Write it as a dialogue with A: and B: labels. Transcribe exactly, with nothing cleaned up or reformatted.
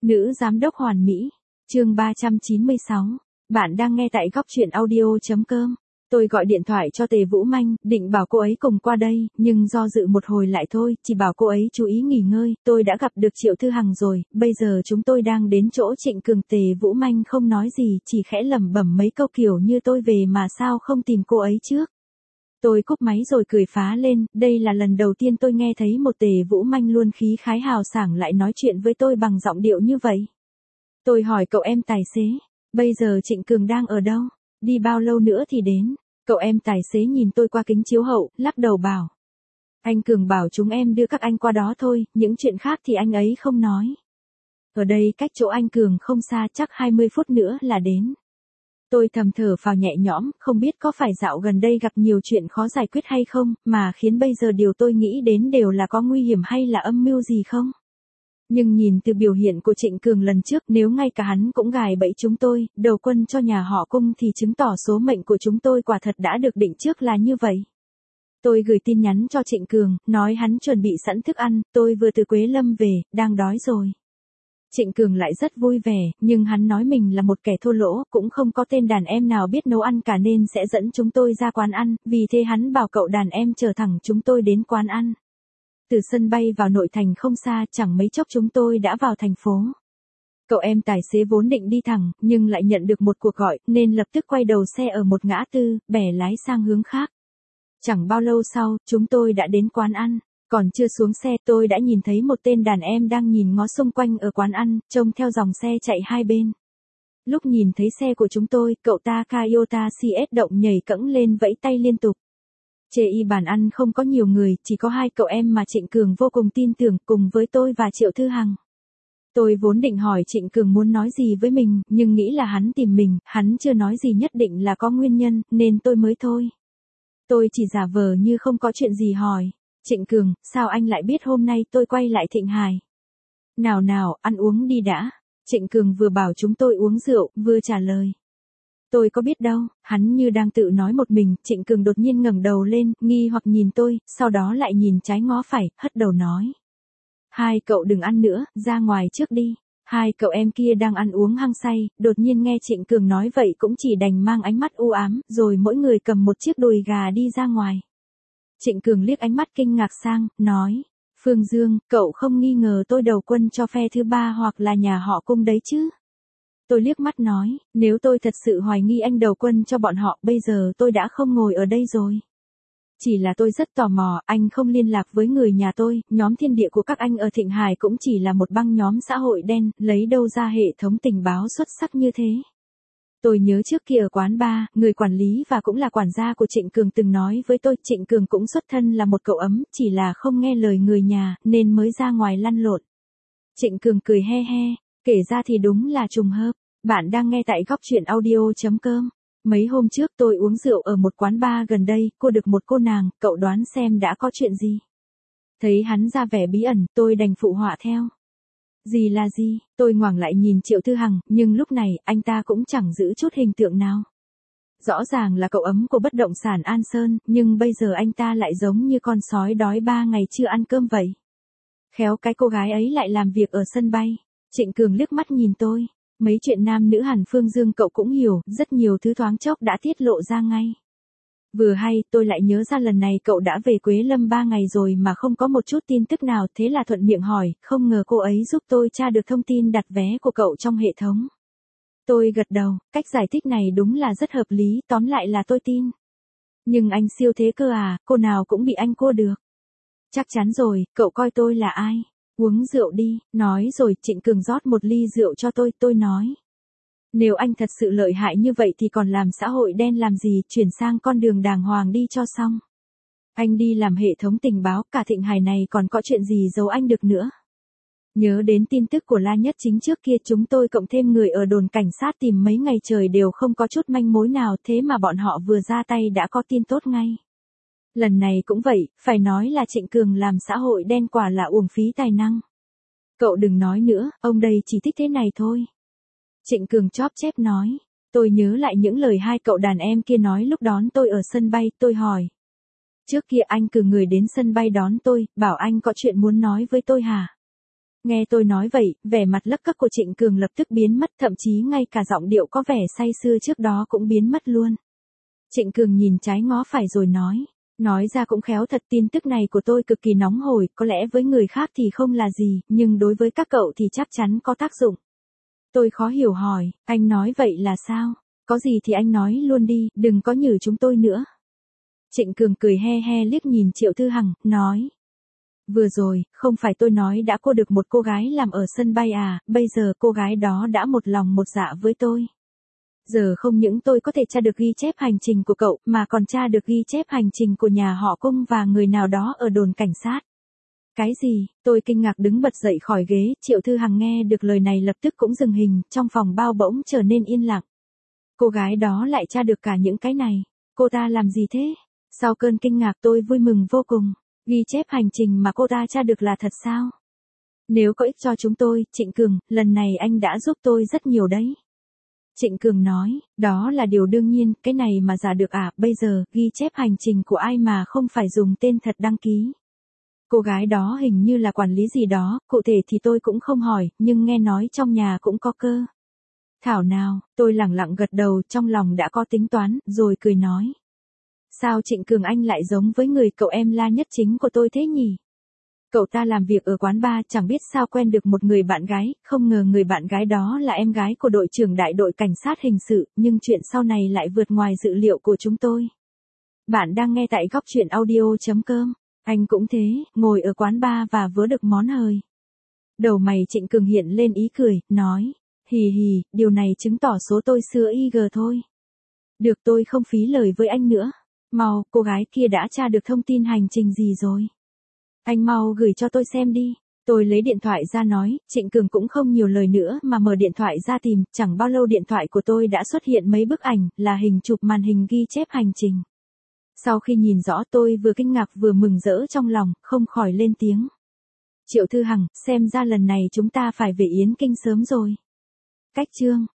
A: Nữ giám đốc hoàn mỹ. Chương ba trăm chín mươi sáu. Bạn đang nghe tại góc truyện audio.com. Tôi gọi điện thoại cho Tề Vũ Manh, định bảo cô ấy cùng qua đây, nhưng do dự một hồi lại thôi, chỉ bảo cô ấy chú ý nghỉ ngơi. Tôi đã gặp được Triệu Thư Hằng rồi, bây giờ chúng tôi đang đến chỗ Trịnh Cường. Tề Vũ Manh không nói gì, chỉ khẽ lẩm bẩm mấy câu kiểu như tôi về mà sao không tìm cô ấy trước. Tôi cúp máy rồi cười phá lên, đây là lần đầu tiên tôi nghe thấy một Tề Vũ Manh luôn khí khái hào sảng lại nói chuyện với tôi bằng giọng điệu như vậy. Tôi hỏi cậu em tài xế, bây giờ Trịnh Cường đang ở đâu? Đi bao lâu nữa thì đến? Cậu em tài xế nhìn tôi qua kính chiếu hậu, lắc đầu bảo. Anh Cường bảo chúng em đưa các anh qua đó thôi, những chuyện khác thì anh ấy không nói. Ở đây cách chỗ anh Cường không xa, chắc hai mươi phút nữa là đến. Tôi thầm thở phào nhẹ nhõm, không biết có phải dạo gần đây gặp nhiều chuyện khó giải quyết hay không, mà khiến bây giờ điều tôi nghĩ đến đều là có nguy hiểm hay là âm mưu gì không? Nhưng nhìn từ biểu hiện của Trịnh Cường lần trước, nếu ngay cả hắn cũng gài bẫy chúng tôi, đầu quân cho nhà họ Cung thì chứng tỏ số mệnh của chúng tôi quả thật đã được định trước là như vậy. Tôi gửi tin nhắn cho Trịnh Cường, nói hắn chuẩn bị sẵn thức ăn, tôi vừa từ Quế Lâm về, đang đói rồi. Trịnh Cường lại rất vui vẻ, nhưng hắn nói mình là một kẻ thô lỗ, cũng không có tên đàn em nào biết nấu ăn cả nên sẽ dẫn chúng tôi ra quán ăn, vì thế hắn bảo cậu đàn em chở thẳng chúng tôi đến quán ăn. Từ sân bay vào nội thành không xa, chẳng mấy chốc chúng tôi đã vào thành phố. Cậu em tài xế vốn định đi thẳng, nhưng lại nhận được một cuộc gọi, nên lập tức quay đầu xe ở một ngã tư, bẻ lái sang hướng khác. Chẳng bao lâu sau, chúng tôi đã đến quán ăn. Còn chưa xuống xe tôi đã nhìn thấy một tên đàn em đang nhìn ngó xung quanh ở quán ăn, trông theo dòng xe chạy hai bên. Lúc nhìn thấy xe của chúng tôi, cậu ta Toyota xê ét động nhảy cẫng lên vẫy tay liên tục. Chê y bàn ăn không có nhiều người, chỉ có hai cậu em mà Trịnh Cường vô cùng tin tưởng, cùng với tôi và Triệu Thư Hằng. Tôi vốn định hỏi Trịnh Cường muốn nói gì với mình, nhưng nghĩ là hắn tìm mình, hắn chưa nói gì nhất định là có nguyên nhân, nên tôi mới thôi. Tôi chỉ giả vờ như không có chuyện gì hỏi. Trịnh Cường, sao anh lại biết hôm nay tôi quay lại Thịnh Hải? Nào nào, ăn uống đi đã. Trịnh Cường vừa bảo chúng tôi uống rượu, vừa trả lời. Tôi có biết đâu, hắn như đang tự nói một mình. Trịnh Cường đột nhiên ngẩng đầu lên, nghi hoặc nhìn tôi, sau đó lại nhìn trái ngó phải, hất đầu nói. Hai cậu đừng ăn nữa, ra ngoài trước đi. Hai cậu em kia đang ăn uống hăng say, đột nhiên nghe Trịnh Cường nói vậy cũng chỉ đành mang ánh mắt u ám, rồi mỗi người cầm một chiếc đùi gà đi ra ngoài. Trịnh Cường liếc ánh mắt kinh ngạc sang, nói, Phương Dương, cậu không nghi ngờ tôi đầu quân cho phe thứ ba hoặc là nhà họ Cung đấy chứ? Tôi liếc mắt nói, nếu tôi thật sự hoài nghi anh đầu quân cho bọn họ, bây giờ tôi đã không ngồi ở đây rồi. Chỉ là tôi rất tò mò, anh không liên lạc với người nhà tôi, nhóm thiên địa của các anh ở Thịnh Hải cũng chỉ là một băng nhóm xã hội đen, lấy đâu ra hệ thống tình báo xuất sắc như thế. Tôi nhớ trước kia ở quán bar, người quản lý và cũng là quản gia của Trịnh Cường từng nói với tôi, Trịnh Cường cũng xuất thân là một cậu ấm, chỉ là không nghe lời người nhà, nên mới ra ngoài lăn lộn. Trịnh Cường cười he he, kể ra thì đúng là trùng hợp. Bạn đang nghe tại góc truyện audio.com. Mấy hôm trước tôi uống rượu ở một quán bar gần đây, cô được một cô nàng, cậu đoán xem đã có chuyện gì. Thấy hắn ra vẻ bí ẩn, tôi đành phụ họa theo. Gì là gì, tôi ngoảnh lại nhìn Triệu Thư Hằng, nhưng lúc này, anh ta cũng chẳng giữ chút hình tượng nào. Rõ ràng là cậu ấm của bất động sản An Sơn, nhưng bây giờ anh ta lại giống như con sói đói ba ngày chưa ăn cơm vậy. Khéo cái cô gái ấy lại làm việc ở sân bay. Trịnh Cường liếc mắt nhìn tôi. Mấy chuyện nam nữ hẳn Phương Dương cậu cũng hiểu, rất nhiều thứ thoáng chốc đã tiết lộ ra ngay. Vừa hay, tôi lại nhớ ra lần này cậu đã về Quế Lâm ba ngày rồi mà không có một chút tin tức nào, thế là thuận miệng hỏi, không ngờ cô ấy giúp tôi tra được thông tin đặt vé của cậu trong hệ thống. Tôi gật đầu, cách giải thích này đúng là rất hợp lý, tóm lại là tôi tin. Nhưng anh siêu thế cơ à, cô nào cũng bị anh cua được. Chắc chắn rồi, cậu coi tôi là ai? Uống rượu đi, nói rồi Trịnh Cường rót một ly rượu cho tôi, tôi nói. Nếu anh thật sự lợi hại như vậy thì còn làm xã hội đen làm gì, chuyển sang con đường đàng hoàng đi cho xong. Anh đi làm hệ thống tình báo, cả Thịnh Hải này còn có chuyện gì giấu anh được nữa. Nhớ đến tin tức của La Nhất Chính trước kia, chúng tôi cộng thêm người ở đồn cảnh sát tìm mấy ngày trời đều không có chút manh mối nào, thế mà bọn họ vừa ra tay đã có tin tốt ngay. Lần này cũng vậy, phải nói là Trịnh Cường làm xã hội đen quả là uổng phí tài năng. Cậu đừng nói nữa, ông đây chỉ thích thế này thôi. Trịnh Cường chóp chép nói. Tôi nhớ lại những lời hai cậu đàn em kia nói lúc đón tôi ở sân bay, tôi hỏi. Trước kia anh cử người đến sân bay đón tôi, bảo anh có chuyện muốn nói với tôi hả? Nghe tôi nói vậy, vẻ mặt lấc cấc của Trịnh Cường lập tức biến mất, thậm chí ngay cả giọng điệu có vẻ say sưa trước đó cũng biến mất luôn. Trịnh Cường nhìn trái ngó phải rồi nói. Nói ra cũng khéo thật, tin tức này của tôi cực kỳ nóng hổi, có lẽ với người khác thì không là gì, nhưng đối với các cậu thì chắc chắn có tác dụng. Tôi khó hiểu hỏi, anh nói vậy là sao? Có gì thì anh nói luôn đi, đừng có nhử chúng tôi nữa. Trịnh Cường cười he he liếc nhìn Triệu Thư Hằng, nói. Vừa rồi, không phải tôi nói đã cô được một cô gái làm ở sân bay à, bây giờ cô gái đó đã một lòng một dạ với tôi. Giờ không những tôi có thể tra được ghi chép hành trình của cậu, mà còn tra được ghi chép hành trình của nhà họ Cung và người nào đó ở đồn cảnh sát. Cái gì? Tôi kinh ngạc đứng bật dậy khỏi ghế, Triệu Thư Hằng nghe được lời này lập tức cũng dừng hình, trong phòng bao bỗng trở nên yên lặng. Cô gái đó lại tra được cả những cái này. Cô ta làm gì thế? Sau cơn kinh ngạc tôi vui mừng vô cùng. Ghi chép hành trình mà cô ta tra được là thật sao? Nếu có ích cho chúng tôi, Trịnh Cường, lần này anh đã giúp tôi rất nhiều đấy. Trịnh Cường nói, đó là điều đương nhiên, cái này mà giả được à, bây giờ, ghi chép hành trình của ai mà không phải dùng tên thật đăng ký. Cô gái đó hình như là quản lý gì đó, cụ thể thì tôi cũng không hỏi, nhưng nghe nói trong nhà cũng có cơ. Thảo nào, tôi lẳng lặng gật đầu, trong lòng đã có tính toán, rồi cười nói. Sao Trịnh Cường anh lại giống với người cậu em La Nhất Chính của tôi thế nhỉ? Cậu ta làm việc ở quán bar, chẳng biết sao quen được một người bạn gái, không ngờ người bạn gái đó là em gái của đội trưởng đại đội cảnh sát hình sự, nhưng chuyện sau này lại vượt ngoài dự liệu của chúng tôi. Bạn đang nghe tại góc truyện audio chấm com. Anh cũng thế, ngồi ở quán bar và vớ được món hời. Đầu mày Trịnh Cường hiện lên ý cười, nói, hì hì, điều này chứng tỏ số tôi xưa y gờ thôi. Được, tôi không phí lời với anh nữa. Mau, cô gái kia đã tra được thông tin hành trình gì rồi? Anh mau gửi cho tôi xem đi. Tôi lấy điện thoại ra nói, Trịnh Cường cũng không nhiều lời nữa mà mở điện thoại ra tìm, chẳng bao lâu điện thoại của tôi đã xuất hiện mấy bức ảnh, là hình chụp màn hình ghi chép hành trình. Sau khi nhìn rõ tôi vừa kinh ngạc vừa mừng rỡ trong lòng, không khỏi lên tiếng. Triệu Thư Hằng, xem ra lần này chúng ta phải về Yến Kinh sớm rồi. Cách chương